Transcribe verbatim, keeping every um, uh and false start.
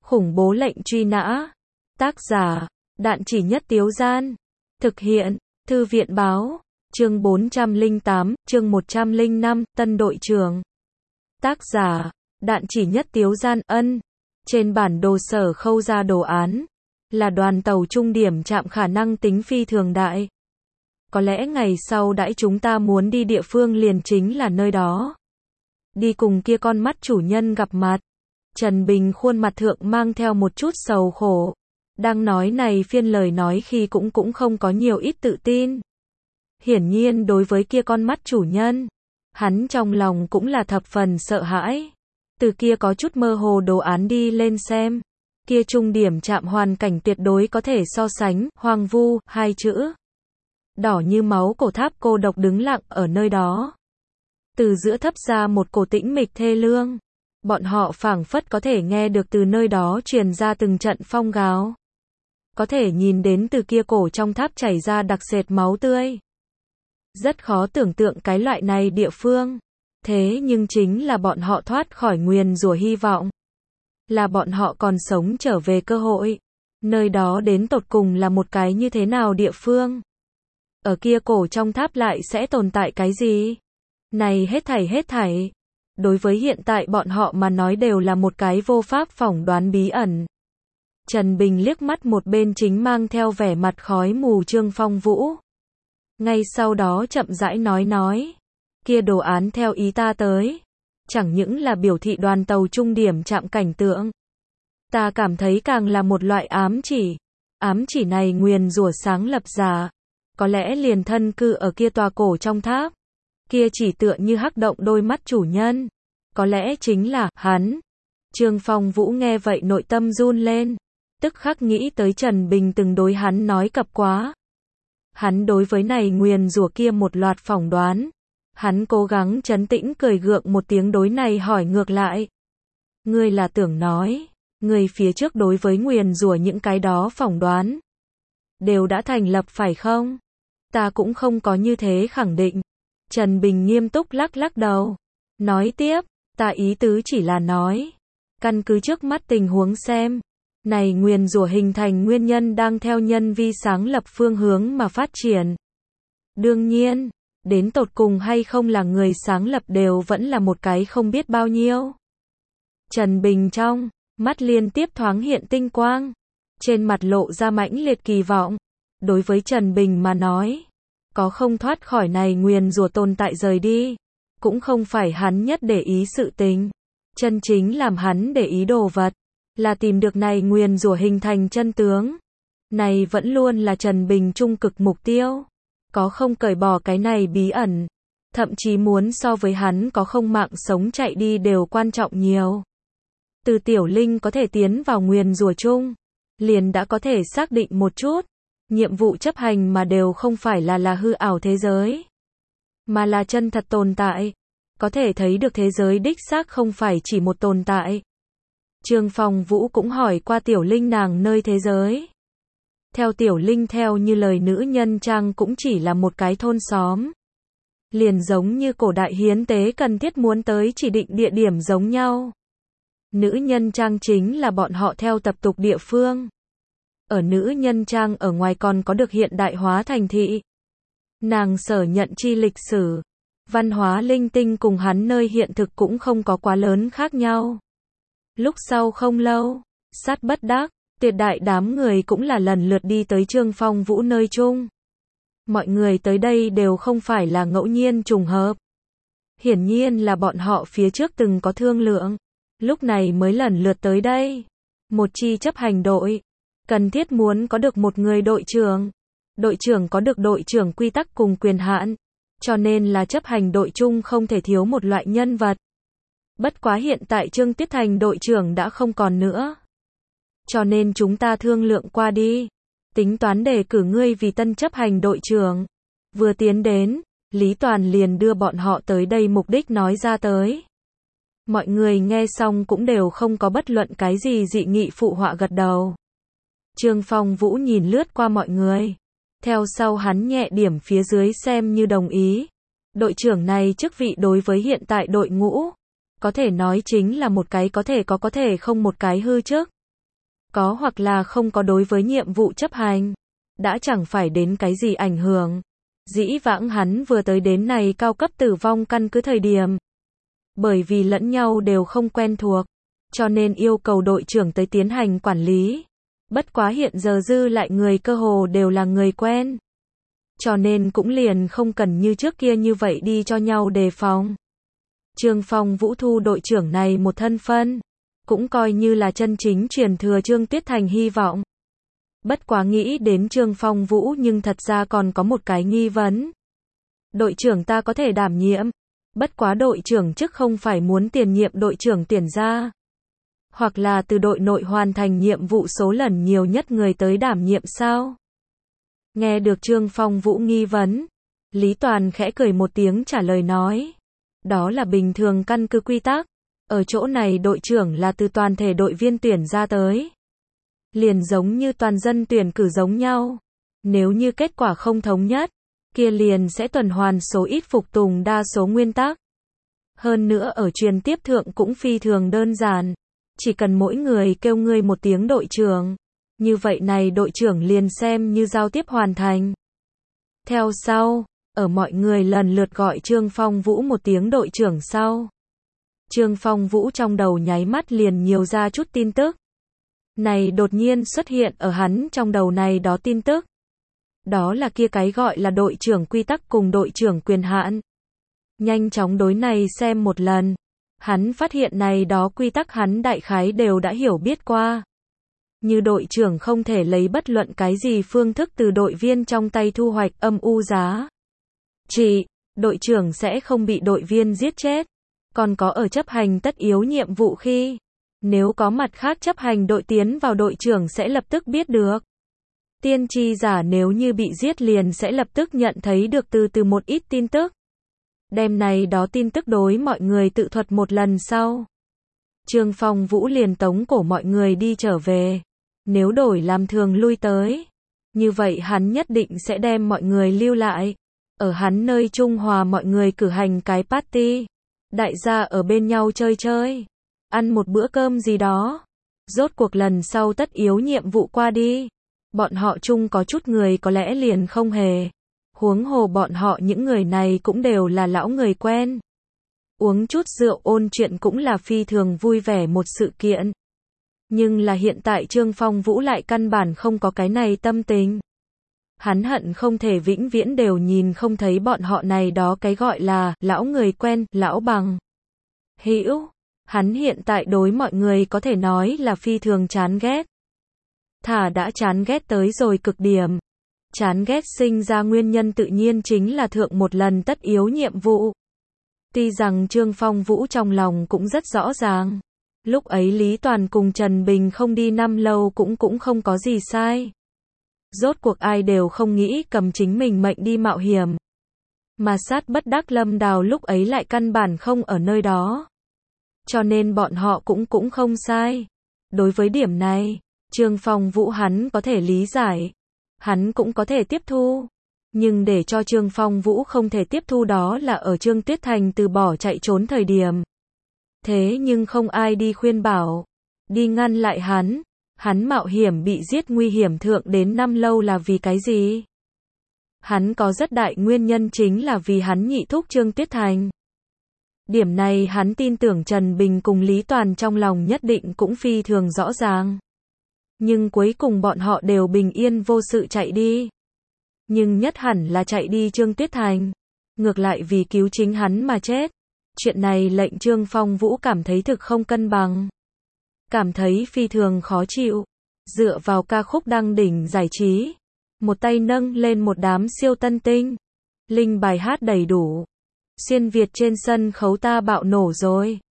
Khủng bố lệnh truy nã. Tác giả, Đạn Chỉ Nhất Tiếu Gian. Thực hiện, Thư viện báo. Chương bốn trăm lẻ tám, chương một trăm lẻ năm, Tân đội trưởng. Tác giả, Đạn Chỉ Nhất Tiếu Gian. Ân. Trên bản đồ Sở khâu ra đồ án, là đoàn tàu trung điểm chạm khả năng tính phi thường đại. Có lẽ ngày sau đãi chúng ta muốn đi địa phương liền chính là nơi đó. Đi cùng kia con mắt chủ nhân gặp mặt. Trần Bình khuôn mặt thượng mang theo một chút sầu khổ. Đang nói này phiên lời nói khi cũng cũng không có nhiều ít tự tin. Hiển nhiên đối với kia con mắt chủ nhân, hắn trong lòng cũng là thập phần sợ hãi. Từ kia có chút mơ hồ đồ án đi lên xem, kia trung điểm chạm hoàn cảnh tuyệt đối có thể so sánh, hoang vu, hai chữ. Đỏ như máu cổ tháp cô độc đứng lặng ở nơi đó. Từ giữa thấp ra một cổ tĩnh mịch thê lương. Bọn họ phảng phất có thể nghe được từ nơi đó truyền ra từng trận phong gào. Có thể nhìn đến từ kia cổ trong tháp chảy ra đặc sệt máu tươi. Rất khó tưởng tượng cái loại này địa phương. Thế nhưng chính là bọn họ thoát khỏi nguyền rủa hy vọng. Là bọn họ còn sống trở về cơ hội. Nơi đó đến tột cùng là một cái như thế nào địa phương? Ở kia cổ trong tháp lại sẽ tồn tại cái gì? Này hết thảy hết thảy. Đối với hiện tại bọn họ mà nói đều là một cái vô pháp phỏng đoán bí ẩn. Trần Bình liếc mắt một bên chính mang theo vẻ mặt khói mù Trương Phong Vũ. Ngay sau đó chậm rãi nói nói. Kia đồ án theo ý ta tới. Chẳng những là biểu thị đoàn tàu trung điểm chạm cảnh tượng. Ta cảm thấy càng là một loại ám chỉ. Ám chỉ này nguyền rủa sáng lập giả. Có lẽ liền thân cư ở kia tòa cổ trong tháp. Kia chỉ tựa như hắc động đôi mắt chủ nhân. Có lẽ chính là hắn. Trương Phong Vũ nghe vậy nội tâm run lên. Tức khắc nghĩ tới Trần Bình từng đối hắn nói cập quá. Hắn đối với này nguyền rủa kia một loạt phỏng đoán. Hắn cố gắng trấn tĩnh cười gượng một tiếng đối này hỏi ngược lại. Ngươi là tưởng nói, ngươi phía trước đối với nguyền rủa những cái đó phỏng đoán. Đều đã thành lập phải không? Ta cũng không có như thế khẳng định. Trần Bình nghiêm túc lắc lắc đầu. Nói tiếp, ta ý tứ chỉ là nói. Căn cứ trước mắt tình huống xem. Này nguyền rủa hình thành nguyên nhân đang theo nhân vi sáng lập phương hướng mà phát triển. Đương nhiên, đến tột cùng hay không là người sáng lập đều vẫn là một cái không biết bao nhiêu. Trần Bình trong mắt liên tiếp thoáng hiện tinh quang. Trên mặt lộ ra mãnh liệt kỳ vọng. Đối với Trần Bình mà nói. Có không thoát khỏi này nguyền rủa tồn tại rời đi. Cũng không phải hắn nhất để ý sự tình. Chân chính làm hắn để ý đồ vật. Là tìm được này nguyền rủa hình thành chân tướng. Này vẫn luôn là Trần Bình trung cực mục tiêu. Có không cởi bỏ cái này bí ẩn. Thậm chí muốn so với hắn có không mạng sống chạy đi đều quan trọng nhiều. Từ Tiểu Linh có thể tiến vào nguyền rủa chung. Liền đã có thể xác định một chút. Nhiệm vụ chấp hành mà đều không phải là là hư ảo thế giới. Mà là chân thật tồn tại. Có thể thấy được thế giới đích xác không phải chỉ một tồn tại. Trương Phong Vũ cũng hỏi qua Tiểu Linh nàng nơi thế giới. Theo Tiểu Linh theo như lời nữ nhân trang cũng chỉ là một cái thôn xóm. Liền giống như cổ đại hiến tế cần thiết muốn tới chỉ định địa điểm giống nhau. Nữ nhân trang chính là bọn họ theo tập tục địa phương. Ở nữ nhân trang ở ngoài còn có được hiện đại hóa thành thị. Nàng sở nhận chi lịch sử. Văn hóa linh tinh cùng hắn nơi hiện thực cũng không có quá lớn khác nhau. Lúc sau không lâu, sát bất đắc, tuyệt đại đám người cũng là lần lượt đi tới Trương Phong Vũ nơi chung. Mọi người tới đây đều không phải là ngẫu nhiên trùng hợp. Hiển nhiên là bọn họ phía trước từng có thương lượng. Lúc này mới lần lượt tới đây. Một chi chấp hành đội. Cần thiết muốn có được một người đội trưởng. Đội trưởng có được đội trưởng quy tắc cùng quyền hạn. Cho nên là chấp hành đội chung không thể thiếu một loại nhân vật. Bất quá hiện tại Trương Tiết Thành đội trưởng đã không còn nữa. Cho nên chúng ta thương lượng qua đi. Tính toán đề cử ngươi vì tân chấp hành đội trưởng. Vừa tiến đến, Lý Toàn liền đưa bọn họ tới đây mục đích nói ra tới. Mọi người nghe xong cũng đều không có bất luận cái gì dị nghị phụ họa gật đầu. Trương Phong Vũ nhìn lướt qua mọi người. Theo sau hắn nhẹ điểm phía dưới xem như đồng ý. Đội trưởng này chức vị đối với hiện tại đội ngũ. Có thể nói chính là một cái có thể có có thể không một cái hư chức. có hoặc là không có đối với nhiệm vụ chấp hành, đã chẳng phải đến cái gì ảnh hưởng. Dĩ vãng hắn vừa tới đến này cao cấp tử vong căn cứ thời điểm. Bởi vì lẫn nhau đều không quen thuộc, cho nên yêu cầu đội trưởng tới tiến hành quản lý. Bất quá hiện giờ dư lại người cơ hồ đều là người quen. Cho nên cũng liền không cần như trước kia như vậy đi cho nhau đề phòng. Trương Phong Vũ thu đội trưởng này một thân phân, cũng coi như là chân chính truyền thừa Trương Tuyết Thành hy vọng. Bất quá nghĩ đến Trương Phong Vũ nhưng thật ra còn có một cái nghi vấn. Đội trưởng ta có thể đảm nhiệm, bất quá đội trưởng chức không phải muốn tiền nhiệm đội trưởng tuyển ra, hoặc là từ đội nội hoàn thành nhiệm vụ số lần nhiều nhất người tới đảm nhiệm sao? Nghe được Trương Phong Vũ nghi vấn, Lý Toàn khẽ cười một tiếng trả lời nói. Đó là bình thường căn cứ quy tắc. Ở chỗ này đội trưởng là từ toàn thể đội viên tuyển ra tới. Liền giống như toàn dân tuyển cử giống nhau. Nếu như kết quả không thống nhất, kia liền sẽ tuần hoàn số ít phục tùng đa số nguyên tắc. Hơn nữa ở truyền tiếp thượng cũng phi thường đơn giản. Chỉ cần mỗi người kêu ngươi một tiếng đội trưởng. Như vậy này đội trưởng liền xem như giao tiếp hoàn thành. Theo sau, ở mọi người lần lượt gọi Trương Phong Vũ một tiếng đội trưởng sau. Trương Phong Vũ trong đầu nháy mắt liền nhiều ra chút tin tức. Này đột nhiên xuất hiện ở hắn trong đầu này đó tin tức. Đó là kia cái gọi là đội trưởng quy tắc cùng đội trưởng quyền hạn. Nhanh chóng đối này xem một lần. Hắn phát hiện này đó quy tắc hắn đại khái đều đã hiểu biết qua. Như đội trưởng không thể lấy bất luận cái gì phương thức từ đội viên trong tay thu hoạch âm u giá trị, đội trưởng sẽ không bị đội viên giết chết. Còn có ở chấp hành tất yếu nhiệm vụ khi, nếu có mặt khác chấp hành đội tiến vào đội trưởng sẽ lập tức biết được. Tiên tri giả nếu như bị giết liền sẽ lập tức nhận thấy được từ từ một ít tin tức. Đêm này đó tin tức đối mọi người tự thuật một lần sau. Trương Phong Vũ liền tống cổ mọi người đi trở về. Nếu đổi làm thường lui tới, như vậy hắn nhất định sẽ đem mọi người lưu lại. Ở hắn nơi Trung Hòa mọi người cử hành cái party. Đại gia ở bên nhau chơi chơi. Ăn một bữa cơm gì đó. Rốt cuộc lần sau tất yếu nhiệm vụ qua đi. Bọn họ chung có chút người có lẽ liền không hề. Huống hồ bọn họ những người này cũng đều là lão người quen. Uống chút rượu ôn chuyện cũng là phi thường vui vẻ một sự kiện. Nhưng là hiện tại Trương Phong Vũ lại căn bản không có cái này tâm tình. Hắn hận không thể vĩnh viễn đều nhìn không thấy bọn họ này đó cái gọi là lão người quen, lão bằng hữu. Hắn hiện tại đối mọi người có thể nói là phi thường chán ghét. Thả đã chán ghét tới rồi cực điểm. Chán ghét sinh ra nguyên nhân tự nhiên chính là thượng một lần tất yếu nhiệm vụ. Tuy rằng Trương Phong Vũ trong lòng cũng rất rõ ràng. Lúc ấy Lý Toàn cùng Trần Bình không đi năm lâu cũng cũng không có gì sai. Rốt cuộc ai đều không nghĩ cầm chính mình mệnh đi mạo hiểm. Mà sát bất đắc Lâm Đào lúc ấy lại căn bản không ở nơi đó. Cho nên bọn họ cũng cũng không sai. Đối với điểm này, Trương Phong Vũ hắn có thể lý giải. Hắn cũng có thể tiếp thu. Nhưng để cho Trương Phong Vũ không thể tiếp thu đó là ở Trương Tuyết Thành từ bỏ chạy trốn thời điểm. Thế nhưng không ai đi khuyên bảo, đi ngăn lại hắn. Hắn mạo hiểm bị giết nguy hiểm thượng đến năm lâu là vì cái gì? Hắn có rất đại nguyên nhân chính là vì hắn nhị thúc Trương Tuyết Thành. Điểm này hắn tin tưởng Trần Bình cùng Lý Toàn trong lòng nhất định cũng phi thường rõ ràng. Nhưng cuối cùng bọn họ đều bình yên vô sự chạy đi. Nhưng nhất hẳn là chạy đi Trương Tuyết Thành. Ngược lại vì cứu chính hắn mà chết. Chuyện này lệnh Trương Phong Vũ cảm thấy thực không cân bằng. Cảm thấy phi thường khó chịu. Dựa vào ca khúc đăng đỉnh giải trí. Một tay nâng lên một đám siêu tân tinh. Linh bài hát đầy đủ. Xuyên Việt trên sân khấu ta bạo nổ rồi.